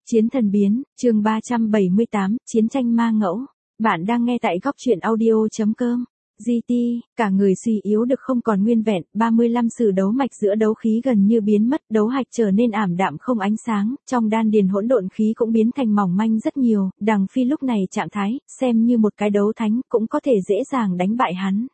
Chiến thần biến, chương 378, chiến tranh ma ngẫu. Bạn đang nghe tại góc truyện audio.com. GT, cả người suy yếu được không còn nguyên vẹn, 35 sử đấu mạch giữa đấu khí gần như biến mất, đấu hạch trở nên ảm đạm không ánh sáng, trong đan điền hỗn độn khí cũng biến thành mỏng manh rất nhiều, Đằng Phi lúc này trạng thái, xem như một cái đấu thánh, cũng có thể dễ dàng đánh bại hắn.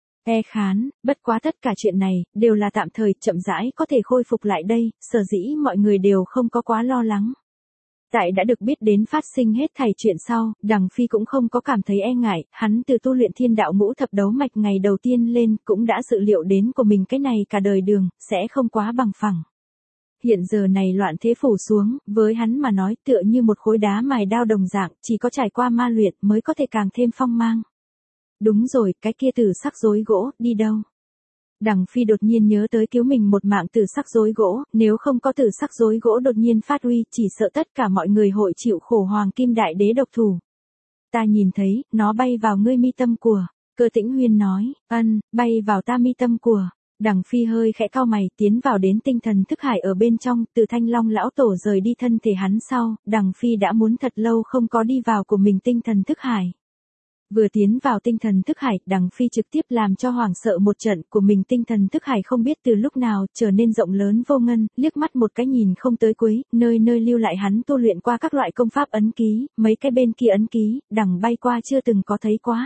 Khán, bất quá tất cả chuyện này, đều là tạm thời, chậm rãi có thể khôi phục lại đây, sở dĩ mọi người đều không có quá lo lắng. Tại đã được biết đến phát sinh hết thảy chuyện sau, Đằng Phi cũng không có cảm thấy e ngại, hắn từ tu luyện thiên đạo ngũ thập đấu mạch ngày đầu tiên lên, cũng đã dự liệu đến của mình cái này cả đời đường, sẽ không quá bằng phẳng. Hiện giờ này loạn thế phủ xuống, với hắn mà nói tựa như một khối đá mài đao đồng dạng, chỉ có trải qua ma luyện mới có thể càng thêm phong mang. Đúng rồi, cái kia tử sắc rối gỗ, đi đâu? Đằng Phi đột nhiên nhớ tới cứu mình một mạng tử sắc rối gỗ, nếu không có tử sắc rối gỗ đột nhiên phát uy, chỉ sợ tất cả mọi người hội chịu khổ Hoàng Kim Đại Đế độc thủ. Ta nhìn thấy, nó bay vào ngươi mi tâm của, Cơ Tĩnh Huyên nói, bay vào ta mi tâm của. Đằng Phi hơi khẽ cau mày, tiến vào đến tinh thần thức hải ở bên trong, từ Thanh Long lão tổ rời đi thân thể hắn sau, Đằng Phi đã muốn thật lâu không có đi vào của mình tinh thần thức hải. Vừa tiến vào tinh thần thức hải, Đằng Phi trực tiếp làm cho hoảng sợ một trận, của mình tinh thần thức hải không biết từ lúc nào trở nên rộng lớn vô ngân, liếc mắt một cái nhìn không tới cuối, nơi nơi lưu lại hắn tu luyện qua các loại công pháp ấn ký, mấy cái bên kia ấn ký, Đằng bay qua chưa từng có thấy quá.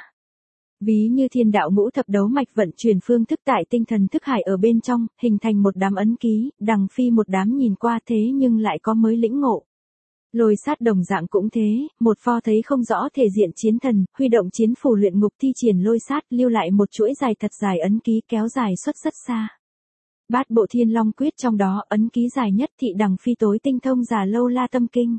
Ví như thiên đạo ngũ thập đấu mạch vận chuyển phương thức tại tinh thần thức hải ở bên trong, hình thành một đám ấn ký, Đằng Phi một đám nhìn qua thế nhưng lại có mới lĩnh ngộ. Lôi sát đồng dạng cũng thế, một pho thấy không rõ thể diện chiến thần, huy động chiến phủ luyện ngục thi triển lôi sát, lưu lại một chuỗi dài thật dài ấn ký kéo dài xuất rất xa. Bát bộ thiên long quyết trong đó, ấn ký dài nhất thị Đằng Phi tối tinh thông già lâu la tâm kinh.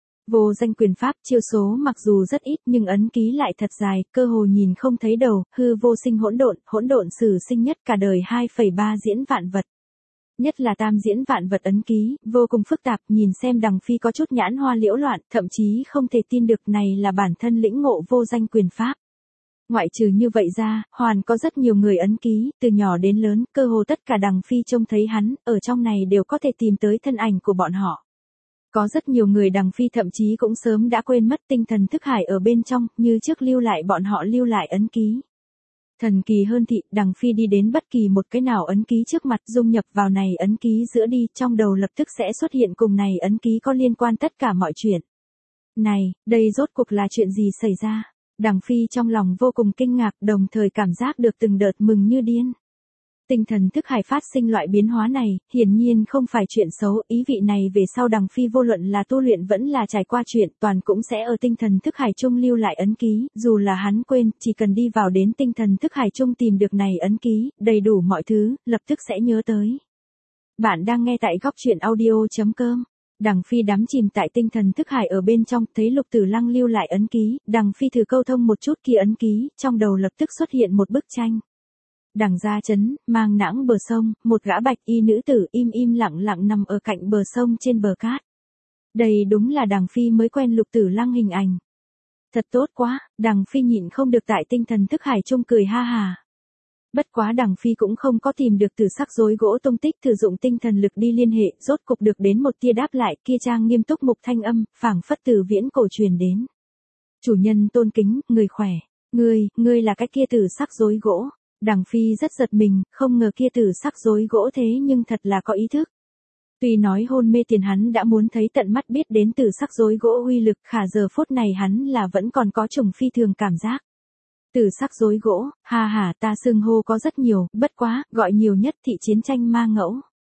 Vô danh quyền pháp chiêu số mặc dù rất ít nhưng ấn ký lại thật dài, cơ hồ nhìn không thấy đầu, hư vô sinh hỗn độn sử sinh nhất cả đời 2,3 diễn vạn vật. Nhất là tam diễn vạn vật ấn ký, vô cùng phức tạp, nhìn xem Đằng Phi có chút nhãn hoa liễu loạn, thậm chí không thể tin được này là bản thân lĩnh ngộ vô danh quyền pháp. Ngoại trừ như vậy ra, hoàn có rất nhiều người ấn ký, từ nhỏ đến lớn, cơ hồ tất cả Đằng Phi trông thấy hắn, ở trong này đều có thể tìm tới thân ảnh của bọn họ. Có rất nhiều người Đằng Phi thậm chí cũng sớm đã quên mất tinh thần thức hải ở bên trong, như trước lưu lại bọn họ lưu lại ấn ký. Thần kỳ hơn thị, Đằng Phi đi đến bất kỳ một cái nào ấn ký trước mặt dung nhập vào này ấn ký giữa đi, trong đầu lập tức sẽ xuất hiện cùng này ấn ký có liên quan tất cả mọi chuyện. Này, đây rốt cuộc là chuyện gì xảy ra? Đằng Phi trong lòng vô cùng kinh ngạc, đồng thời cảm giác được từng đợt mừng như điên. Tinh thần thức hải phát sinh loại biến hóa này, hiển nhiên không phải chuyện xấu, ý vị này về sau Đằng Phi vô luận là tu luyện vẫn là trải qua chuyện, toàn cũng sẽ ở tinh thần thức hải chung lưu lại ấn ký, dù là hắn quên, chỉ cần đi vào đến tinh thần thức hải chung tìm được này ấn ký, đầy đủ mọi thứ, lập tức sẽ nhớ tới. Bạn đang nghe tại góc truyện audio.com. Đằng Phi đắm chìm tại tinh thần thức hải ở bên trong, thấy Lục Tử Lăng lưu lại ấn ký, Đằng Phi thử câu thông một chút kia ấn ký, trong đầu lập tức xuất hiện một bức tranh. Đằng gia trấn, mang nãng bờ sông, một gã bạch y nữ tử im lặng nằm ở cạnh bờ sông trên bờ cát. Đây đúng là Đằng Phi mới quen Lục Tử Lăng hình ảnh. Thật tốt quá, Đằng Phi nhịn không được tại tinh thần thức hải chung cười ha hà. Bất quá Đằng Phi cũng không có tìm được tử sắc rối gỗ tung tích, sử dụng tinh thần lực đi liên hệ, rốt cục được đến một tia đáp lại, kia trang nghiêm túc mục thanh âm, phảng phất từ viễn cổ truyền đến. Chủ nhân tôn kính, người khỏe, ngươi là cái kia tử sắc rối gỗ. Đằng Phi rất giật mình, không ngờ kia tử sắc rối gỗ thế nhưng thật là có ý thức. Tuy nói hôn mê tiền hắn đã muốn thấy tận mắt biết đến tử sắc rối gỗ uy lực, khả giờ phút này hắn là vẫn còn có trùng phi thường cảm giác. Tử sắc rối gỗ, ta xưng hô có rất nhiều, bất quá, gọi nhiều nhất thị chiến tranh ma ngẫu.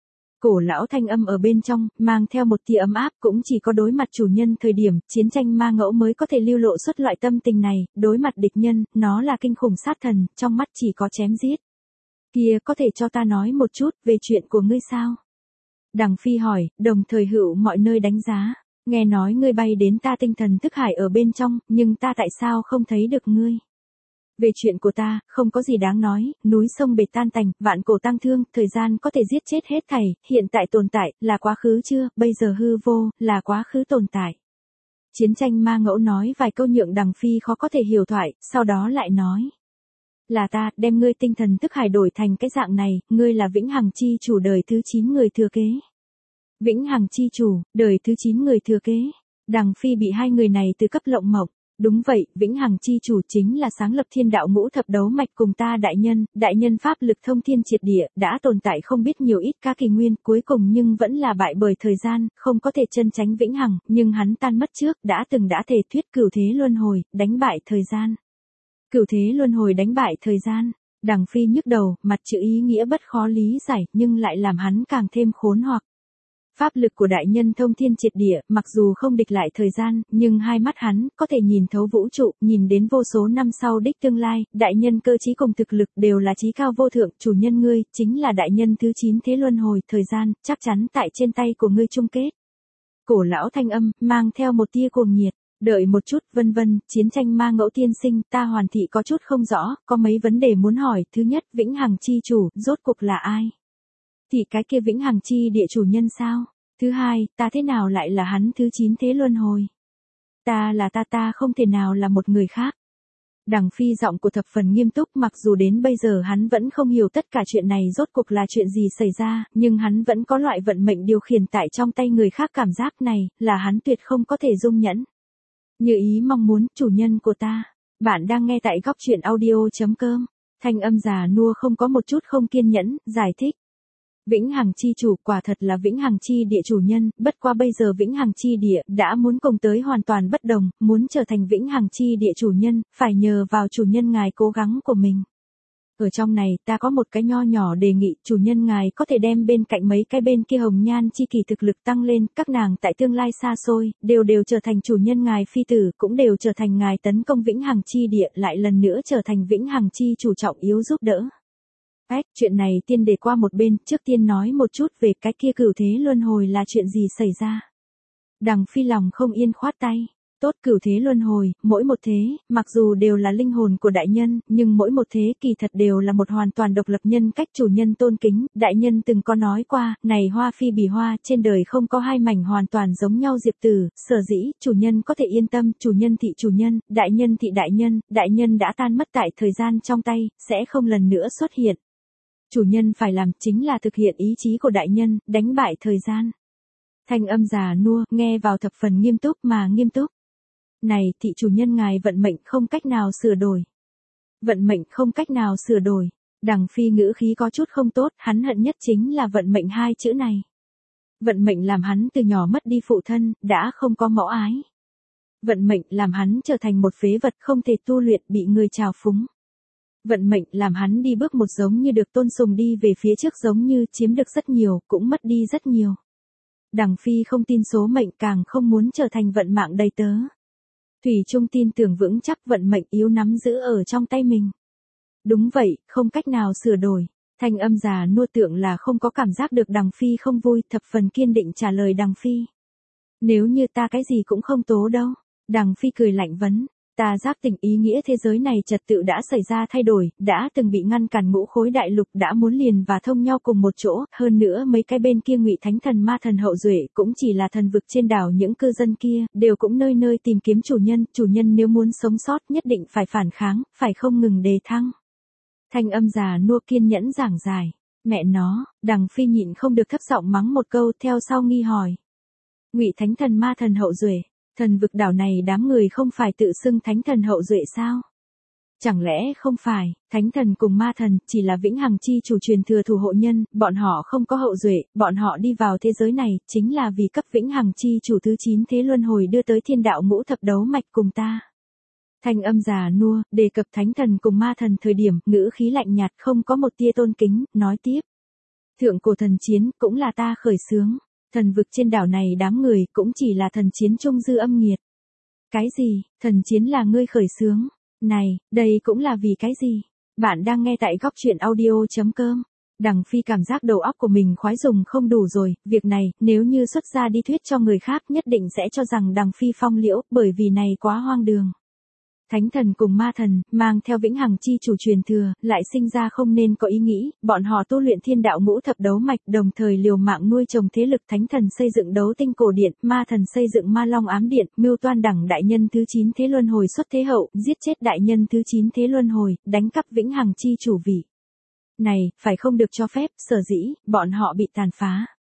Cổ lão thanh âm ở bên trong, mang theo một tia ấm áp, cũng chỉ có đối mặt chủ nhân thời điểm, chiến tranh ma ngẫu mới có thể lưu lộ xuất loại tâm tình này, đối mặt địch nhân, nó là kinh khủng sát thần, trong mắt chỉ có chém giết. Kia có thể cho ta nói một chút về chuyện của ngươi sao? Đằng Phi hỏi, đồng thời hữu mọi nơi đánh giá, nghe nói ngươi bay đến ta tinh thần thức hải ở bên trong, nhưng ta tại sao không thấy được ngươi? Về chuyện của ta, không có gì đáng nói, núi sông bể tan tành, vạn cổ tang thương, thời gian có thể giết chết hết thảy, hiện tại tồn tại, là quá khứ chưa, bây giờ hư vô, là quá khứ tồn tại. Chiến tranh ma ngẫu nói vài câu nhượng Đằng Phi khó có thể hiểu thoại, sau đó lại nói. Là ta, đem ngươi tinh thần thức hải đổi thành cái dạng này, ngươi là vĩnh hằng chi chủ đời thứ 9 người thừa kế. Vĩnh Hằng chi chủ, đời thứ 9 người thừa kế. Đằng Phi bị hai người này từ cấp lộng mộng. Đúng vậy, Vĩnh Hằng chi chủ chính là sáng lập thiên đạo ngũ thập đấu mạch cùng ta đại nhân pháp lực thông thiên triệt địa, đã tồn tại không biết nhiều ít các kỳ nguyên, cuối cùng nhưng vẫn là bại bởi thời gian, không có thể chân tránh Vĩnh Hằng, nhưng hắn tan mất trước, đã thề thuyết cửu thế luân hồi, đánh bại thời gian. Cửu thế luân hồi đánh bại thời gian. Đằng Phi nhức đầu, mặt chữ ý nghĩa bất khó lý giải, nhưng lại làm hắn càng thêm khốn hoặc. Pháp lực của đại nhân thông thiên triệt địa, mặc dù không địch lại thời gian, nhưng hai mắt hắn có thể nhìn thấu vũ trụ, nhìn đến vô số năm sau đích tương lai, đại nhân cơ trí cùng thực lực đều là trí cao vô thượng, chủ nhân ngươi, chính là đại nhân thứ 9 thế luân hồi, thời gian, chắc chắn tại trên tay của ngươi chung kết. Cổ lão thanh âm, mang theo một tia cuồng nhiệt, đợi một chút, vân vân, chiến tranh ma ngẫu tiên sinh, ta Hoàn Thị có chút không rõ, có mấy vấn đề muốn hỏi, thứ nhất, Vĩnh Hằng chi chủ, rốt cuộc là ai? Thì cái kia Vĩnh Hằng chi địa chủ nhân sao? Thứ hai, ta thế nào lại là hắn thứ 9 thế luân hồi? Ta là ta không thể nào là một người khác. Đằng Phi giọng của thập phần nghiêm túc, mặc dù đến bây giờ hắn vẫn không hiểu tất cả chuyện này rốt cuộc là chuyện gì xảy ra, nhưng hắn vẫn có loại vận mệnh điều khiển tại trong tay người khác cảm giác này, là hắn tuyệt không có thể dung nhẫn. Như ý mong muốn, chủ nhân của ta. Bạn đang nghe tại góc truyện audio.com. Thanh âm già nua không có một chút không kiên nhẫn, giải thích. Vĩnh Hằng chi chủ quả thật là Vĩnh Hằng chi địa chủ nhân, bất qua bây giờ Vĩnh Hằng chi địa đã muốn cùng tới hoàn toàn bất đồng, muốn trở thành Vĩnh Hằng chi địa chủ nhân, phải nhờ vào chủ nhân ngài cố gắng của mình. Ở trong này ta có một cái nho nhỏ đề nghị, chủ nhân ngài có thể đem bên cạnh mấy cái bên kia hồng nhan chi kỳ thực lực tăng lên, các nàng tại tương lai xa xôi, đều trở thành chủ nhân ngài phi tử, cũng đều trở thành ngài tấn công Vĩnh Hằng chi địa, lại lần nữa trở thành Vĩnh Hằng chi chủ trọng yếu giúp đỡ. Chuyện này tiên để qua một bên, trước tiên nói một chút về cái kia cửu thế luân hồi là chuyện gì xảy ra. Đằng Phi lòng không yên khoát tay. Tốt, cửu thế luân hồi, mỗi một thế, mặc dù đều là linh hồn của đại nhân, nhưng mỗi một thế kỳ thật đều là một hoàn toàn độc lập nhân cách chủ nhân tôn kính, đại nhân từng có nói qua, này hoa phi bì hoa, trên đời không có hai mảnh hoàn toàn giống nhau diệp tử, sở dĩ, chủ nhân có thể yên tâm, chủ nhân thị chủ nhân, thị đại nhân đã tan mất tại thời gian trong tay, sẽ không lần nữa xuất hiện. Chủ nhân phải làm chính là thực hiện ý chí của đại nhân, đánh bại thời gian. Thanh âm già nua, nghe vào thập phần nghiêm túc mà nghiêm túc. Này, thị chủ nhân ngài vận mệnh không cách nào sửa đổi. Vận mệnh không cách nào sửa đổi. Đằng Phi ngữ khí có chút không tốt, hắn hận nhất chính là vận mệnh hai chữ này. Vận mệnh làm hắn từ nhỏ mất đi phụ thân, đã không có mẫu ái. Vận mệnh làm hắn trở thành một phế vật không thể tu luyện, bị người trào phúng. Vận mệnh làm hắn đi bước một giống như được tôn sùng đi về phía trước, giống như chiếm được rất nhiều, cũng mất đi rất nhiều. Đằng Phi không tin số mệnh, càng không muốn trở thành vận mạng đầy tớ. Thủy chung tin tưởng vững chắc vận mệnh yếu nắm giữ ở trong tay mình. Đúng vậy, không cách nào sửa đổi. Thanh âm già nua tượng là không có cảm giác được Đằng Phi không vui, thập phần kiên định trả lời Đằng Phi. Nếu như ta cái gì cũng không tố đâu. Đằng Phi cười lạnh vấn. Ta giác tỉnh ý nghĩa thế giới này trật tự đã xảy ra thay đổi, đã từng bị ngăn cản ngũ khối đại lục đã muốn liền và thông nhau cùng một chỗ, hơn nữa mấy cái bên kia Ngụy Thánh Thần Ma Thần hậu duệ cũng chỉ là thần vực trên đảo, những cư dân kia đều cũng nơi nơi tìm kiếm chủ nhân nếu muốn sống sót nhất định phải phản kháng, phải không ngừng đề thăng. Thanh âm già nua kiên nhẫn giảng giải, mẹ nó, Đằng Phi nhịn không được thấp giọng mắng một câu, theo sau nghi hỏi. Ngụy Thánh Thần Ma Thần hậu duệ. Thần vực đảo này đám người không phải tự xưng thánh thần hậu duệ sao? Chẳng lẽ không phải, thánh thần cùng ma thần chỉ là Vĩnh Hằng chi chủ truyền thừa thủ hộ nhân, bọn họ không có hậu duệ, bọn họ đi vào thế giới này chính là vì cấp Vĩnh Hằng chi chủ thứ 9 thế luân hồi đưa tới thiên đạo ngũ thập đấu mạch cùng ta. Thanh âm già nua, đề cập thánh thần cùng ma thần thời điểm, ngữ khí lạnh nhạt không có một tia tôn kính, nói tiếp. Thượng cổ thần chiến cũng là ta khởi xướng. Thần vực trên đảo này đám người cũng chỉ là thần chiến trung dư âm nghiệt. Cái gì, thần chiến là ngươi khởi xướng? Này, đây cũng là vì cái gì? Bạn đang nghe tại góc truyện audio.com. Đằng Phi cảm giác đầu óc của mình khoái dùng không đủ rồi, việc này, nếu như xuất ra đi thuyết cho người khác nhất định sẽ cho rằng Đằng Phi phong liễu, bởi vì này quá hoang đường. Thánh thần cùng ma thần, mang theo Vĩnh Hằng chi chủ truyền thừa, lại sinh ra không nên có ý nghĩ, bọn họ tu luyện thiên đạo ngũ thập đấu mạch, đồng thời liều mạng nuôi trồng thế lực, thánh thần xây dựng đấu tinh cổ điện, ma thần xây dựng ma long ám điện, mưu toan đẳng đại nhân thứ 9 thế luân hồi xuất thế hậu, giết chết đại nhân thứ 9 thế luân hồi, đánh cắp Vĩnh Hằng chi chủ vị. Này, phải không được cho phép, sở dĩ, bọn họ bị tàn phá.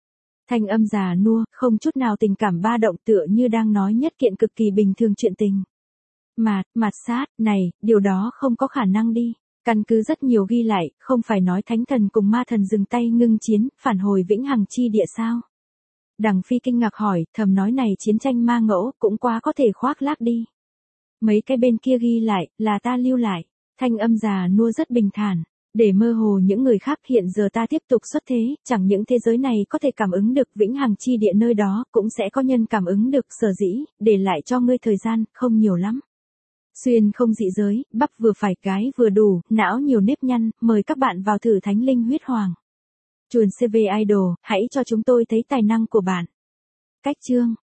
Thanh âm già nua, không chút nào tình cảm ba động tựa như đang nói nhất kiện cực kỳ bình thường chuyện tình. Mạt sát, này, điều đó không có khả năng đi. Căn cứ rất nhiều ghi lại, không phải nói thánh thần cùng ma thần dừng tay ngưng chiến, phản hồi vĩnh hằng chi địa sao? Đằng Phi kinh ngạc hỏi, thầm nói này chiến tranh ma ngẫu cũng quá có thể khoác lác đi. Mấy cái bên kia ghi lại, là ta lưu lại. Thanh âm già nua rất bình thản. Để mơ hồ những người khác hiện giờ ta tiếp tục xuất thế, chẳng những thế giới này có thể cảm ứng được vĩnh hằng chi địa nơi đó, cũng sẽ có nhân cảm ứng được sở dĩ, để lại cho ngươi thời gian, không nhiều lắm. Xuyên không dị giới, bắp vừa phải cái vừa đủ, não nhiều nếp nhăn, mời các bạn vào thử thánh linh huyết hoàng. Chuồn CV Idol, hãy cho chúng tôi thấy tài năng của bạn. Cách chương